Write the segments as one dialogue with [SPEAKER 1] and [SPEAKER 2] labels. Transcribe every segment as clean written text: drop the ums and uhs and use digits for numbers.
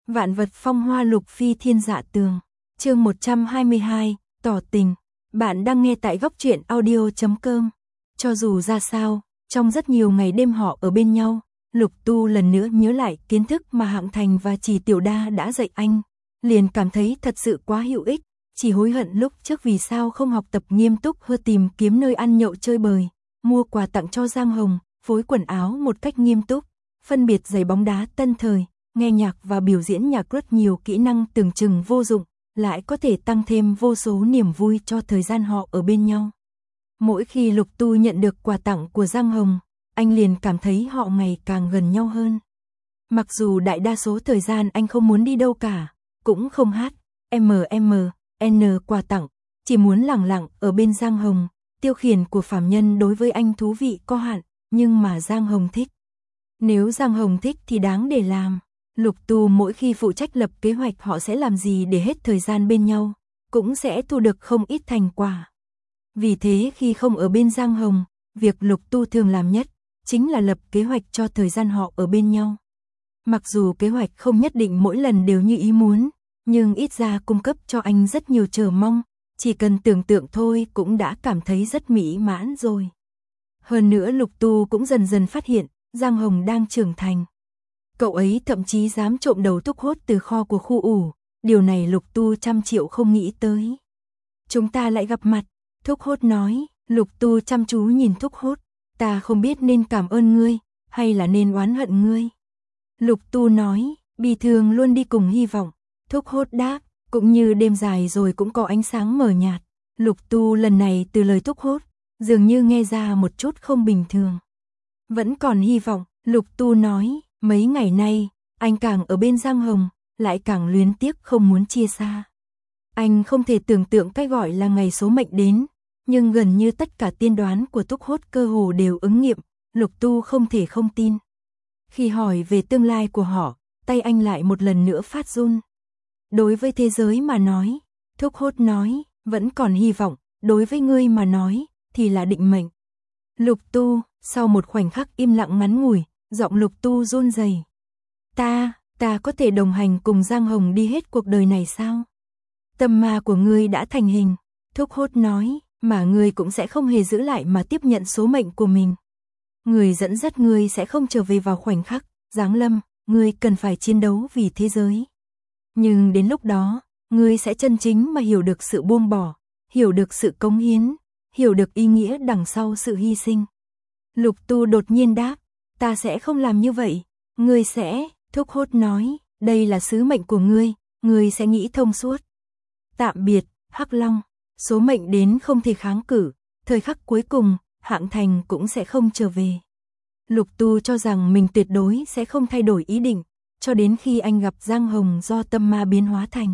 [SPEAKER 1] Vạn vật phong hoa lục phi thiên dạ tường. Chương 122, tỏ tình. Bạn đang nghe tại góc truyện audio.com. Cho dù ra sao, trong rất nhiều ngày đêm họ ở bên nhau, Lục Tu lần nữa nhớ lại kiến thức mà Hạng Thành và Trì Tiểu Đa đã dạy anh, liền cảm thấy thật sự quá hữu ích, chỉ hối hận lúc trước vì sao không học tập nghiêm túc hơn tìm kiếm nơi ăn nhậu chơi bời, mua quà tặng cho Giang Hồng, phối quần áo một cách nghiêm túc, phân biệt giày bóng đá tân thời, nghe nhạc và biểu diễn nhạc rất nhiều kỹ năng tưởng chừng vô dụng, lại có thể tăng thêm vô số niềm vui cho thời gian họ ở bên nhau. Mỗi khi Lục Tu nhận được quà tặng của Giang Hồng, anh liền cảm thấy họ ngày càng gần nhau hơn. Mặc dù đại đa số thời gian anh không muốn đi đâu cả, cũng không hát, n quà tặng, chỉ muốn lẳng lặng ở bên Giang Hồng, tiêu khiển của phàm nhân đối với anh thú vị có hạn, nhưng mà Giang Hồng thích. Nếu Giang Hồng thích thì đáng để làm. Lục Tu mỗi khi phụ trách lập kế hoạch họ sẽ làm gì để hết thời gian bên nhau, cũng sẽ thu được không ít thành quả. Vì thế khi không ở bên Giang Hồng, việc Lục Tu thường làm nhất chính là lập kế hoạch cho thời gian họ ở bên nhau. Mặc dù kế hoạch không nhất định mỗi lần đều như ý muốn, nhưng ít ra cung cấp cho anh rất nhiều chờ mong, chỉ cần tưởng tượng thôi cũng đã cảm thấy rất mỹ mãn rồi. Hơn nữa Lục Tu cũng dần dần phát hiện, Giang Hồng đang trưởng thành. Cậu ấy thậm chí dám trộm đầu Thúc Hốt từ kho của khu ủ, điều này Lục Tu trăm triệu không nghĩ tới. Chúng ta lại gặp mặt, Thúc Hốt nói. Lục Tu chăm chú nhìn Thúc Hốt, ta không biết nên cảm ơn ngươi, hay là nên oán hận ngươi. Lục Tu nói, bi thường luôn đi cùng hy vọng. Thúc Hốt đáp, cũng như đêm dài rồi cũng có ánh sáng mờ nhạt. Lục Tu lần này từ lời Thúc Hốt, dường như nghe ra một chút không bình thường. Vẫn còn hy vọng, Lục Tu nói, mấy ngày nay, anh càng ở bên Giang Hồng, lại càng luyến tiếc không muốn chia xa. Anh không thể tưởng tượng cái gọi là ngày số mệnh đến, nhưng gần như tất cả tiên đoán của Thúc Hốt cơ hồ đều ứng nghiệm, Lục Tu không thể không tin. Khi hỏi về tương lai của họ, tay anh lại một lần nữa phát run. Đối với thế giới mà nói, Thúc Hốt nói, vẫn còn hy vọng, đối với ngươi mà nói, thì là định mệnh. Lục Tu, sau một khoảnh khắc im lặng ngắn ngủi, giọng Lục Tu run rẩy. Ta có thể đồng hành cùng Giang Hồng đi hết cuộc đời này sao? Tâm ma của ngươi đã thành hình, Thúc Hốt nói, mà ngươi cũng sẽ không hề giữ lại mà tiếp nhận số mệnh của mình. Người dẫn dắt ngươi sẽ không trở về vào khoảnh khắc giáng lâm, ngươi cần phải chiến đấu vì thế giới. Nhưng đến lúc đó, ngươi sẽ chân chính mà hiểu được sự buông bỏ, hiểu được sự cống hiến, hiểu được ý nghĩa đằng sau sự hy sinh. Lục Tu đột nhiên đáp, ta sẽ không làm như vậy, ngươi sẽ, Thúc Hốt nói, đây là sứ mệnh của ngươi sẽ nghĩ thông suốt. Tạm biệt, Hắc Long, số mệnh đến không thể kháng cự, thời khắc cuối cùng, Hạng Thành cũng sẽ không trở về. Lục Tu cho rằng mình tuyệt đối sẽ không thay đổi ý định, cho đến khi anh gặp Giang Hồng do tâm ma biến hóa thành.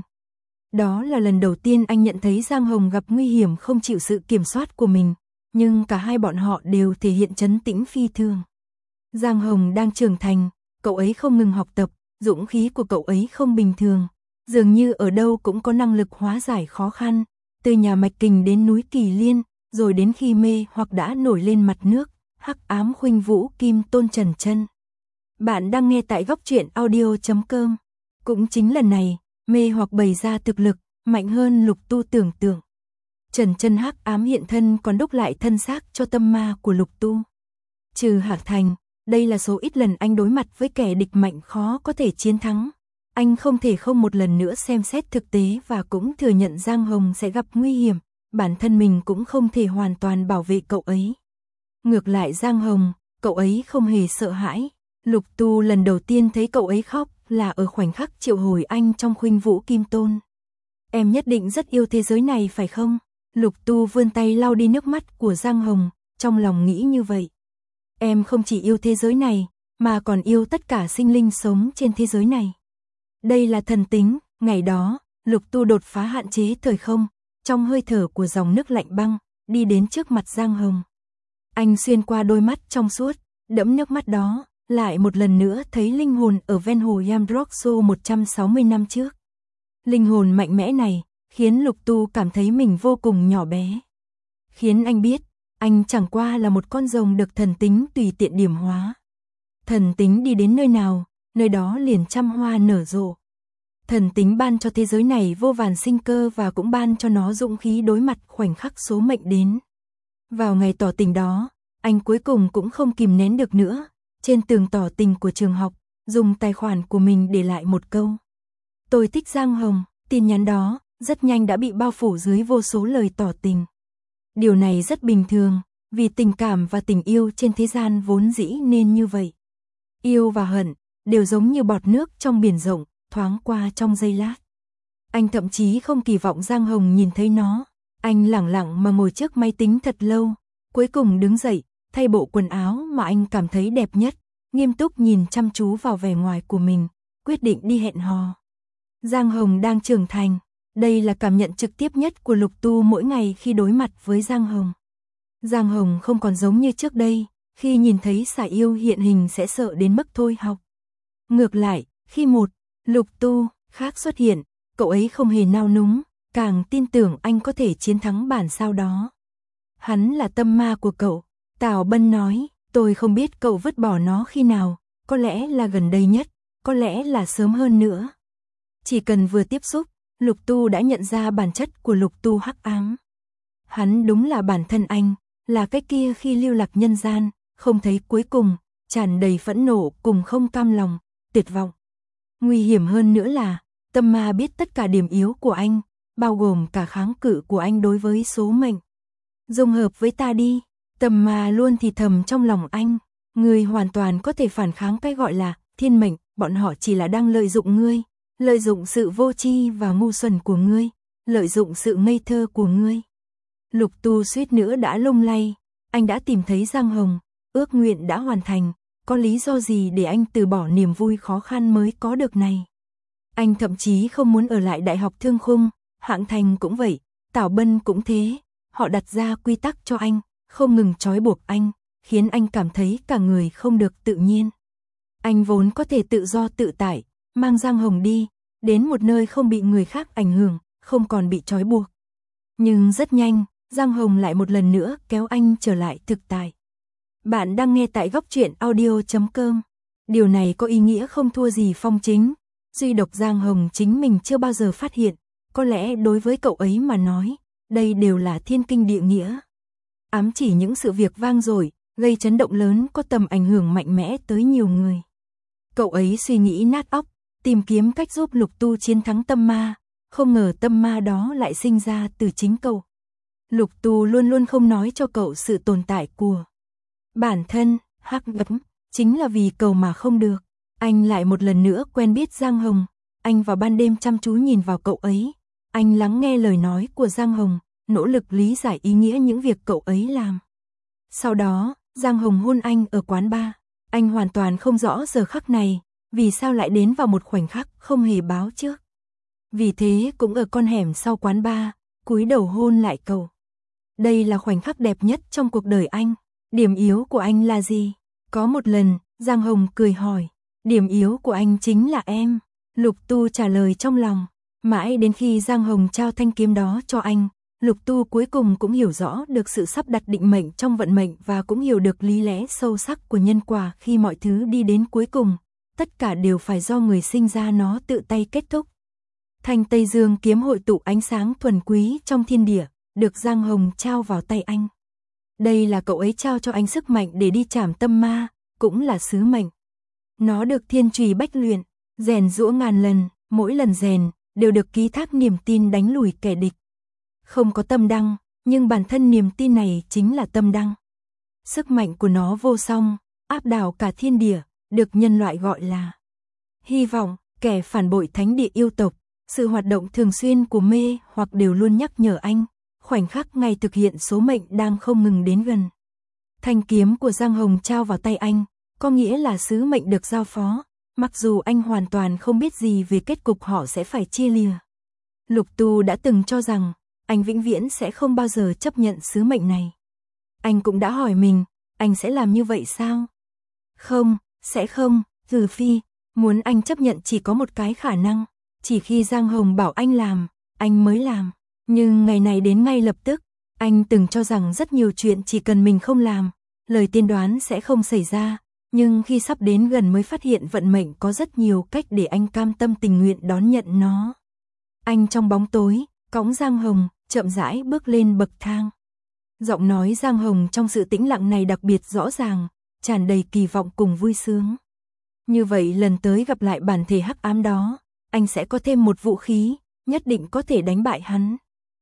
[SPEAKER 1] Đó là lần đầu tiên anh nhận thấy Giang Hồng gặp nguy hiểm không chịu sự kiểm soát của mình, nhưng cả hai bọn họ đều thể hiện trấn tĩnh phi thường. Giang Hồng đang trưởng thành, cậu ấy không ngừng học tập, dũng khí của cậu ấy không bình thường, dường như ở đâu cũng có năng lực hóa giải khó khăn, từ nhà Mạch Kình đến núi Kỳ Liên, rồi đến khi mê hoặc đã nổi lên mặt nước, hắc ám khuynh vũ kim tôn Trần Chân. Bạn đang nghe tại góc truyện audio.com. Cũng chính lần này, mê hoặc bày ra thực lực, mạnh hơn Lục Tu tưởng tượng. Trần Chân hắc ám hiện thân còn đúc lại thân xác cho tâm ma của Lục Tu. Trừ Hạng Thành, đây là số ít lần anh đối mặt với kẻ địch mạnh khó có thể chiến thắng. Anh không thể không một lần nữa xem xét thực tế và cũng thừa nhận Giang Hồng sẽ gặp nguy hiểm, bản thân mình cũng không thể hoàn toàn bảo vệ cậu ấy. Ngược lại Giang Hồng, cậu ấy không hề sợ hãi. Lục Tu lần đầu tiên thấy cậu ấy khóc là ở khoảnh khắc triệu hồi anh trong khuynh vũ kim tôn. Em nhất định rất yêu thế giới này phải không? Lục Tu vươn tay lau đi nước mắt của Giang Hồng, trong lòng nghĩ như vậy. Em không chỉ yêu thế giới này, mà còn yêu tất cả sinh linh sống trên thế giới này. Đây là thần tính, ngày đó, Lục Tu đột phá hạn chế thời không, trong hơi thở của dòng nước lạnh băng, đi đến trước mặt Giang Hồng. Anh xuyên qua đôi mắt trong suốt, đẫm nước mắt đó, lại một lần nữa thấy linh hồn ở ven hồ Yamdrokso 160 năm trước. Linh hồn mạnh mẽ này, khiến Lục Tu cảm thấy mình vô cùng nhỏ bé. Khiến anh biết, anh chẳng qua là một con rồng được thần tính tùy tiện điểm hóa. Thần tính đi đến nơi nào, nơi đó liền trăm hoa nở rộ. Thần tính ban cho thế giới này vô vàn sinh cơ và cũng ban cho nó dũng khí đối mặt khoảnh khắc số mệnh đến. Vào ngày tỏ tình đó, anh cuối cùng cũng không kìm nén được nữa, trên tường tỏ tình của trường học, dùng tài khoản của mình để lại một câu. Tôi thích Giang Hồng, tin nhắn đó, rất nhanh đã bị bao phủ dưới vô số lời tỏ tình. Điều này rất bình thường, vì tình cảm và tình yêu trên thế gian vốn dĩ nên như vậy. Yêu và hận, đều giống như bọt nước trong biển rộng, thoáng qua trong giây lát. Anh thậm chí không kỳ vọng Giang Hồng nhìn thấy nó. Anh lẳng lặng mà ngồi trước máy tính thật lâu, cuối cùng đứng dậy, thay bộ quần áo mà anh cảm thấy đẹp nhất, nghiêm túc nhìn chăm chú vào vẻ ngoài của mình, quyết định đi hẹn hò. Giang Hồng đang trưởng thành, đây là cảm nhận trực tiếp nhất của Lục Tu mỗi ngày khi đối mặt với Giang Hồng. Giang Hồng không còn giống như trước đây, khi nhìn thấy Xà Yêu hiện hình sẽ sợ đến mức thôi học. Ngược lại, khi một Lục Tu khác xuất hiện, cậu ấy không hề nao núng, càng tin tưởng anh có thể chiến thắng bản sao đó. Hắn là tâm ma của cậu, Tào Bân nói, tôi không biết cậu vứt bỏ nó khi nào, có lẽ là gần đây nhất, có lẽ là sớm hơn nữa. Chỉ cần vừa tiếp xúc, Lục Tu đã nhận ra bản chất của Lục Tu hắc ám. Hắn đúng là bản thân anh, là cái kia khi lưu lạc nhân gian, không thấy cuối cùng, tràn đầy phẫn nộ cùng không cam lòng, tuyệt vọng. Nguy hiểm hơn nữa là, tâm ma biết tất cả điểm yếu của anh, bao gồm cả kháng cự của anh đối với số mệnh. Dung hợp với ta đi, tâm ma luôn thì thầm trong lòng anh, ngươi hoàn toàn có thể phản kháng cái gọi là thiên mệnh, bọn họ chỉ là đang lợi dụng ngươi, lợi dụng sự vô tri và ngu xuẩn của ngươi, lợi dụng sự ngây thơ của ngươi. Lục Tu suýt nữa đã lung lay, anh đã tìm thấy Giang Hồng, ước nguyện đã hoàn thành, có lý do gì để anh từ bỏ niềm vui khó khăn mới có được này. Anh thậm chí không muốn ở lại Đại học Thương Khung, Hạng Thành cũng vậy, Tảo Bân cũng thế, họ đặt ra quy tắc cho anh, không ngừng trói buộc anh, khiến anh cảm thấy cả người không được tự nhiên. Anh vốn có thể tự do tự tại, mang Giang Hồng đi, đến một nơi không bị người khác ảnh hưởng, không còn bị trói buộc. Nhưng rất nhanh, Giang Hồng lại một lần nữa kéo anh trở lại thực tại. Bạn đang nghe tại Góc Truyện Audio.com. Điều này có ý nghĩa không thua gì Phong Chính, duy độc Giang Hồng chính mình chưa bao giờ phát hiện, có lẽ đối với cậu ấy mà nói, đây đều là thiên kinh địa nghĩa. Ám chỉ những sự việc vang dội, gây chấn động lớn có tầm ảnh hưởng mạnh mẽ tới nhiều người. Cậu ấy suy nghĩ nát óc, tìm kiếm cách giúp Lục Tu chiến thắng tâm ma, không ngờ tâm ma đó lại sinh ra từ chính cậu. Lục Tu luôn luôn không nói cho cậu sự tồn tại của bản thân, hắc ám, chính là vì cầu mà không được. Anh lại một lần nữa quen biết Giang Hồng, anh vào ban đêm chăm chú nhìn vào cậu ấy, anh lắng nghe lời nói của Giang Hồng, nỗ lực lý giải ý nghĩa những việc cậu ấy làm. Sau đó, Giang Hồng hôn anh ở quán bar, anh hoàn toàn không rõ giờ khắc này, vì sao lại đến vào một khoảnh khắc không hề báo trước. Vì thế cũng ở con hẻm sau quán bar, cúi đầu hôn lại cậu. Đây là khoảnh khắc đẹp nhất trong cuộc đời anh. Điểm yếu của anh là gì? Có một lần, Giang Hồng cười hỏi, điểm yếu của anh chính là em. Lục Tu trả lời trong lòng, mãi đến khi Giang Hồng trao thanh kiếm đó cho anh, Lục Tu cuối cùng cũng hiểu rõ được sự sắp đặt định mệnh trong vận mệnh và cũng hiểu được lý lẽ sâu sắc của nhân quả khi mọi thứ đi đến cuối cùng, tất cả đều phải do người sinh ra nó tự tay kết thúc. Thanh Tây Dương kiếm hội tụ ánh sáng thuần quý trong thiên địa, được Giang Hồng trao vào tay anh. Đây là cậu ấy trao cho anh sức mạnh để đi trảm tâm ma, cũng là sứ mệnh. Nó được thiên trùy bách luyện, rèn giũa ngàn lần, mỗi lần rèn, đều được ký thác niềm tin đánh lùi kẻ địch. Không có tâm đăng, nhưng bản thân niềm tin này chính là tâm đăng. Sức mạnh của nó vô song, áp đảo cả thiên địa, được nhân loại gọi là hy vọng. Kẻ phản bội thánh địa yêu tộc, sự hoạt động thường xuyên của mê hoặc đều luôn nhắc nhở anh, khoảnh khắc ngày thực hiện số mệnh đang không ngừng đến gần. Thanh kiếm của Giang Hồng trao vào tay anh, có nghĩa là sứ mệnh được giao phó, mặc dù anh hoàn toàn không biết gì về kết cục họ sẽ phải chia lìa. Lục Tu đã từng cho rằng, anh vĩnh viễn sẽ không bao giờ chấp nhận sứ mệnh này. Anh cũng đã hỏi mình, anh sẽ làm như vậy sao? Không, sẽ không, trừ phi, muốn anh chấp nhận chỉ có một cái khả năng, chỉ khi Giang Hồng bảo anh làm, anh mới làm. Nhưng ngày này đến ngay lập tức, anh từng cho rằng rất nhiều chuyện chỉ cần mình không làm, lời tiên đoán sẽ không xảy ra, Nhưng khi sắp đến gần mới phát hiện vận mệnh có rất nhiều cách để anh cam tâm tình nguyện đón nhận nó. Anh trong bóng tối, cõng Giang Hồng, chậm rãi bước lên bậc thang. Giọng nói Giang Hồng trong sự tĩnh lặng này đặc biệt rõ ràng, tràn đầy kỳ vọng cùng vui sướng. Như vậy lần tới gặp lại bản thể hắc ám đó, anh sẽ có thêm một vũ khí, nhất định có thể đánh bại hắn.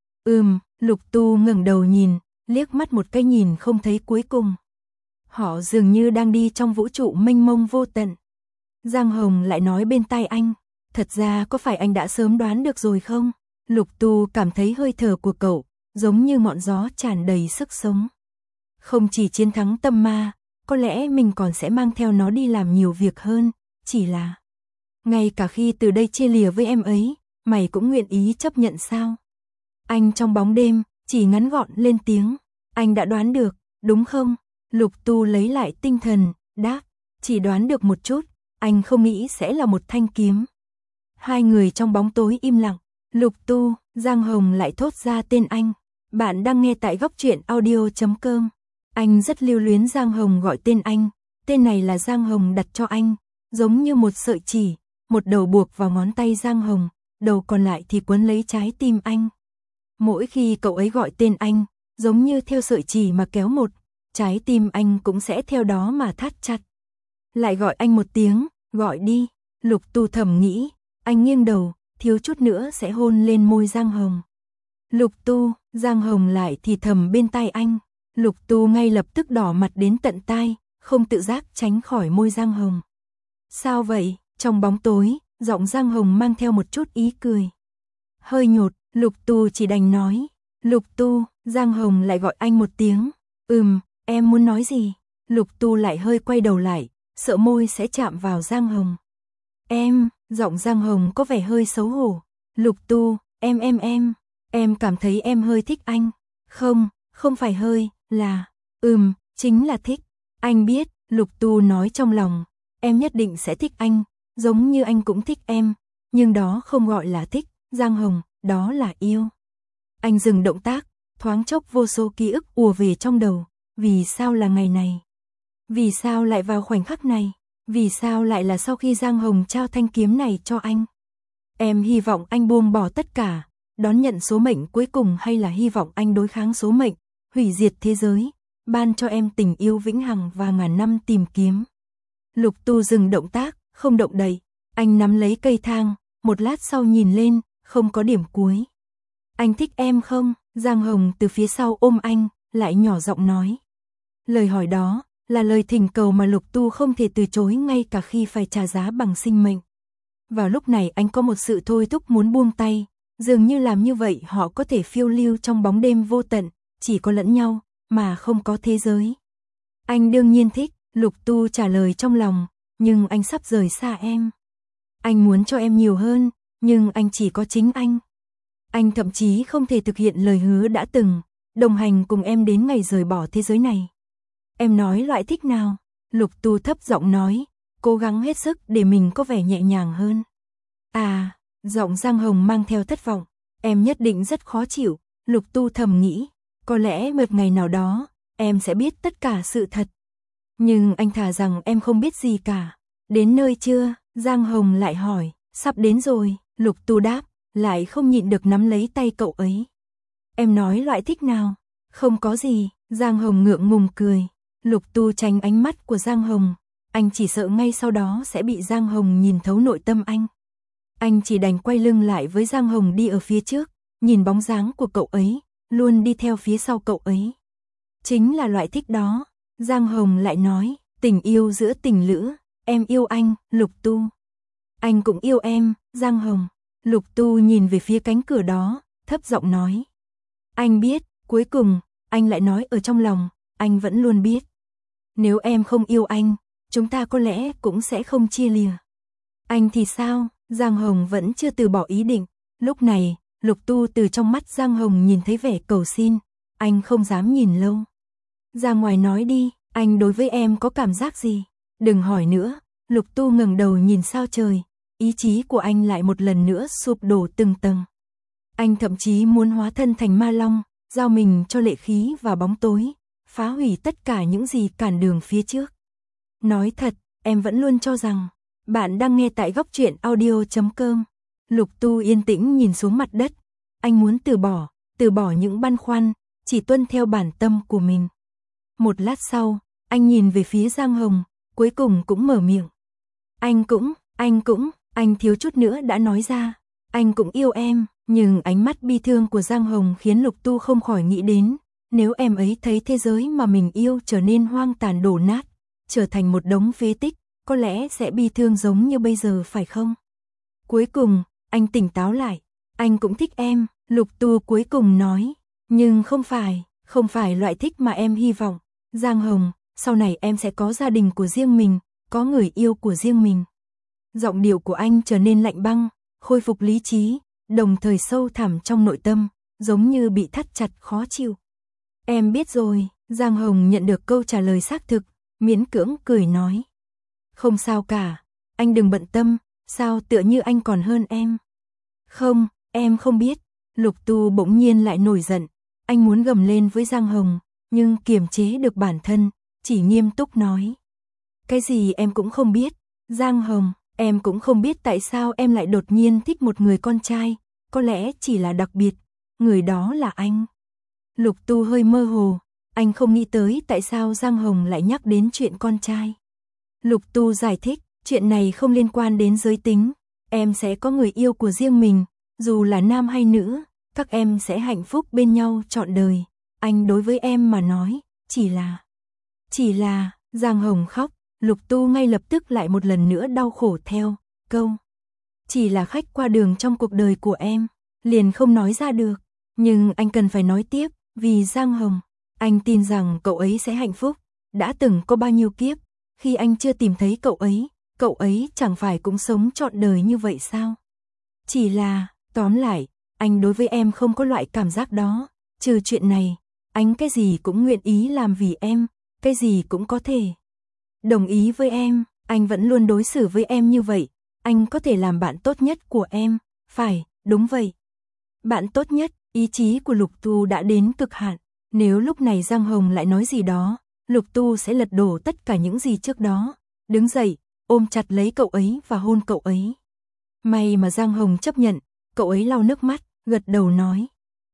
[SPEAKER 1] Lục Tu ngẩng đầu nhìn, liếc mắt một cái nhìn không thấy cuối cùng. Họ dường như đang đi trong vũ trụ mênh mông vô tận. Giang Hồng lại nói bên tai anh, thật ra có phải anh đã sớm đoán được rồi không? Lục Tu cảm thấy hơi thở của cậu, giống như ngọn gió tràn đầy sức sống. Không chỉ chiến thắng tâm ma, có lẽ mình còn sẽ mang theo nó đi làm nhiều việc hơn, chỉ là... Ngay cả khi từ đây chia lìa với em ấy, mày cũng nguyện ý chấp nhận sao? Anh trong bóng đêm, chỉ ngắn gọn lên tiếng, anh đã đoán được, đúng không? Lục Tu lấy lại tinh thần, đáp, chỉ đoán được một chút, anh không nghĩ sẽ là một thanh kiếm. Hai người trong bóng tối im lặng, Lục Tu, Giang Hồng lại thốt ra tên anh. Bạn đang nghe tại góc truyện audio.com. Anh rất lưu luyến Giang Hồng gọi tên anh, tên này là Giang Hồng đặt cho anh, giống như một sợi chỉ, một đầu buộc vào ngón tay Giang Hồng, đầu còn lại thì quấn lấy trái tim anh. Mỗi khi cậu ấy gọi tên anh, giống như theo sợi chỉ mà kéo một, trái tim anh cũng sẽ theo đó mà thắt chặt. Lại gọi anh một tiếng, gọi đi, Lục Tu thầm nghĩ, anh nghiêng đầu, thiếu chút nữa sẽ hôn lên môi Giang Hồng. Lục Tu, Giang Hồng lại thì thầm bên tai anh, Lục Tu ngay lập tức đỏ mặt đến tận tai, không tự giác tránh khỏi môi Giang Hồng. Sao vậy? Trong bóng tối, giọng Giang Hồng mang theo một chút ý cười. Hơi nhột, Lục Tu chỉ đành nói, Lục Tu, Giang Hồng lại gọi anh một tiếng, em muốn nói gì? Lục Tu lại hơi quay đầu lại, sợ môi sẽ chạm vào Giang Hồng. Giọng Giang Hồng có vẻ hơi xấu hổ. Lục Tu, em cảm thấy em hơi thích anh. Không phải hơi, là, chính là thích. Anh biết, Lục Tu nói trong lòng, em nhất định sẽ thích anh, giống như anh cũng thích em, nhưng đó không gọi là thích, Giang Hồng, đó là yêu. Anh dừng động tác, thoáng chốc vô số ký ức ùa về trong đầu, vì sao là ngày này? Vì sao lại vào khoảnh khắc này? Vì sao lại là sau khi Giang Hồng trao thanh kiếm này cho anh? Em hy vọng anh buông bỏ tất cả, đón nhận số mệnh cuối cùng, hay là hy vọng anh đối kháng số mệnh, hủy diệt thế giới, ban cho em tình yêu vĩnh hằng và ngàn năm tìm kiếm. Lục Tu dừng động tác, không động đậy, anh nắm lấy cây thang, một lát sau nhìn lên, không có điểm cuối. Anh thích em không? Giang Hồng từ phía sau ôm anh, lại nhỏ giọng nói. Lời hỏi đó là lời thỉnh cầu mà Lục Tu không thể từ chối ngay cả khi phải trả giá bằng sinh mệnh. Vào lúc này anh có một sự thôi thúc muốn buông tay, dường như làm như vậy họ có thể phiêu lưu trong bóng đêm vô tận, chỉ có lẫn nhau, mà không có thế giới. Anh đương nhiên thích, Lục Tu trả lời trong lòng, nhưng anh sắp rời xa em. Anh muốn cho em nhiều hơn, nhưng anh chỉ có chính anh. Anh thậm chí không thể thực hiện lời hứa đã từng, đồng hành cùng em đến ngày rời bỏ thế giới này. Em nói loại thích nào? Lục Tu thấp giọng nói, cố gắng hết sức để mình có vẻ nhẹ nhàng hơn. Giọng Giang Hồng mang theo thất vọng, em nhất định rất khó chịu. Lục Tu thầm nghĩ, có lẽ một ngày nào đó, em sẽ biết tất cả sự thật. Nhưng anh thà rằng em không biết gì cả. Đến nơi chưa? Giang Hồng lại hỏi, sắp đến rồi. Lục Tu đáp, lại không nhịn được nắm lấy tay cậu ấy. Em nói loại thích nào? Không có gì. Giang Hồng ngượng ngùng cười. Lục Tu tránh ánh mắt của Giang Hồng, anh chỉ sợ ngay sau đó sẽ bị Giang Hồng nhìn thấu nội tâm anh. Anh chỉ đành quay lưng lại với Giang Hồng đi ở phía trước, nhìn bóng dáng của cậu ấy, luôn đi theo phía sau cậu ấy. Chính là loại thích đó. Giang Hồng lại nói, tình yêu giữa tình lữ, em yêu anh, Lục Tu. Anh cũng yêu em, Giang Hồng. Lục Tu nhìn về phía cánh cửa đó, thấp giọng nói. Anh biết, cuối cùng, anh lại nói ở trong lòng, anh vẫn luôn biết. Nếu em không yêu anh, chúng ta có lẽ cũng sẽ không chia lìa. Anh thì sao? Giang Hồng vẫn chưa từ bỏ ý định. Lúc này, Lục Tu từ trong mắt Giang Hồng nhìn thấy vẻ cầu xin. Anh không dám nhìn lâu. Ra ngoài nói đi, anh đối với em có cảm giác gì? Đừng hỏi nữa. Lục Tu ngẩng đầu nhìn sao trời. Ý chí của anh lại một lần nữa sụp đổ từng tầng. Anh thậm chí muốn hóa thân thành ma long, giao mình cho lệ khí và bóng tối, phá hủy tất cả những gì cản đường phía trước. Nói thật, em vẫn luôn cho rằng, bạn đang nghe tại góc truyện audio.com. Lục Tu yên tĩnh nhìn xuống mặt đất, anh muốn từ bỏ những băn khoăn, chỉ tuân theo bản tâm của mình. Một lát sau, anh nhìn về phía Giang Hồng, cuối cùng cũng mở miệng. Anh thiếu chút nữa đã nói ra, anh cũng yêu em, nhưng ánh mắt bi thương của Giang Hồng khiến Lục Tu không khỏi nghĩ đến, nếu em ấy thấy thế giới mà mình yêu trở nên hoang tàn đổ nát, trở thành một đống phế tích, có lẽ sẽ bi thương giống như bây giờ phải không? Cuối cùng, anh tỉnh táo lại, anh cũng thích em, Lục Tu cuối cùng nói, nhưng không phải loại thích mà em hy vọng. Giang Hồng, sau này em sẽ có gia đình của riêng mình, có người yêu của riêng mình. Giọng điệu của anh trở nên lạnh băng, khôi phục lý trí, đồng thời sâu thẳm trong nội tâm, giống như bị thắt chặt khó chịu. Em biết rồi, Giang Hồng nhận được câu trả lời xác thực, miễn cưỡng cười nói. Không sao cả, anh đừng bận tâm, sao tựa như anh còn hơn em. Không, em không biết. Lục Tu bỗng nhiên lại nổi giận, anh muốn gầm lên với Giang Hồng, nhưng kiềm chế được bản thân, chỉ nghiêm túc nói. Cái gì em cũng không biết, Giang Hồng, em cũng không biết tại sao em lại đột nhiên thích một người con trai, có lẽ chỉ là đặc biệt, người đó là anh. Lục Tu hơi mơ hồ, anh không nghĩ tới tại sao Giang Hồng lại nhắc đến chuyện con trai. Lục Tu giải thích, chuyện này không liên quan đến giới tính, em sẽ có người yêu của riêng mình, dù là nam hay nữ, các em sẽ hạnh phúc bên nhau trọn đời. Anh đối với em mà nói, chỉ là, Giang Hồng khóc, Lục Tu ngay lập tức lại một lần nữa đau khổ theo câu. Chỉ là khách qua đường trong cuộc đời của em, liền không nói ra được, nhưng anh cần phải nói tiếp, vì Giang Hồng, anh tin rằng cậu ấy sẽ hạnh phúc, đã từng có bao nhiêu kiếp, khi anh chưa tìm thấy cậu ấy chẳng phải cũng sống trọn đời như vậy sao? Chỉ là, tóm lại, anh đối với em không có loại cảm giác đó, trừ chuyện này, anh cái gì cũng nguyện ý làm vì em, cái gì cũng có thể. Đồng ý với em, anh vẫn luôn đối xử với em như vậy, anh có thể làm bạn tốt nhất của em, phải, đúng vậy. Bạn tốt nhất, ý chí của Lục Tu đã đến cực hạn, nếu lúc này Giang Hồng lại nói gì đó, Lục Tu sẽ lật đổ tất cả những gì trước đó, đứng dậy, ôm chặt lấy cậu ấy và hôn cậu ấy. May mà Giang Hồng chấp nhận, cậu ấy lau nước mắt, gật đầu nói.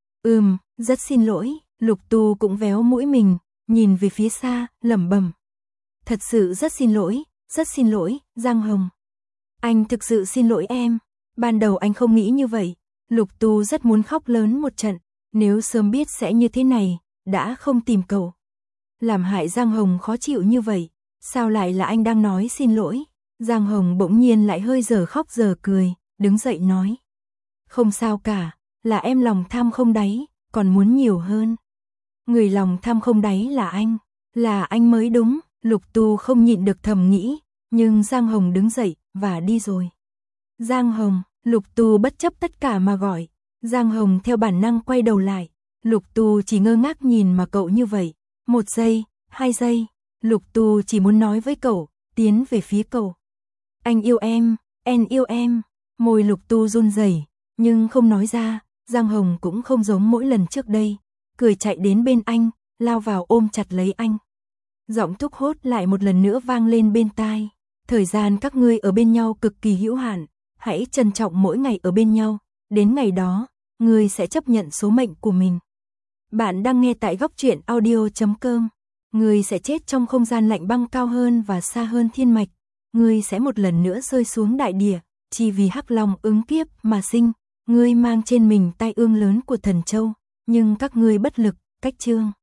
[SPEAKER 1] Rất xin lỗi, Lục Tu cũng véo mũi mình, nhìn về phía xa, lẩm bẩm. Thật sự rất xin lỗi, Giang Hồng. Anh thực sự xin lỗi em, ban đầu anh không nghĩ như vậy, Lục Tu rất muốn khóc lớn một trận, nếu sớm biết sẽ như thế này, đã không tìm cậu. Làm hại Giang Hồng khó chịu như vậy, sao lại là anh đang nói xin lỗi? Giang Hồng bỗng nhiên lại hơi giờ khóc giờ cười, đứng dậy nói. Không sao cả, là em lòng tham không đáy, còn muốn nhiều hơn. Người lòng tham không đáy là anh mới đúng, Lục Tu không nhịn được thầm nghĩ, nhưng Giang Hồng đứng dậy và đi rồi. Giang Hồng, Lục Tu bất chấp tất cả mà gọi. Giang Hồng theo bản năng quay đầu lại, Lục Tu chỉ ngơ ngác nhìn mà cậu như vậy. 1 giây, 2 giây, Lục Tu chỉ muốn nói với cậu, tiến về phía cậu. Anh yêu em yêu em. Môi Lục Tu run rẩy, nhưng không nói ra. Giang Hồng cũng không giống mỗi lần trước đây, cười chạy đến bên anh, lao vào ôm chặt lấy anh. Giọng thúc hốt lại một lần nữa vang lên bên tai. Thời gian các ngươi ở bên nhau cực kỳ hữu hạn, hãy trân trọng mỗi ngày ở bên nhau, đến ngày đó, ngươi sẽ chấp nhận số mệnh của mình. Bạn đang nghe tại góc truyện audio.com. Ngươi sẽ chết trong không gian lạnh băng cao hơn và xa hơn thiên mạch. Ngươi sẽ một lần nữa rơi xuống đại địa, chỉ vì Hắc Long ứng kiếp mà sinh. Ngươi mang trên mình tai ương lớn của Thần Châu, nhưng các ngươi bất lực, cách chương.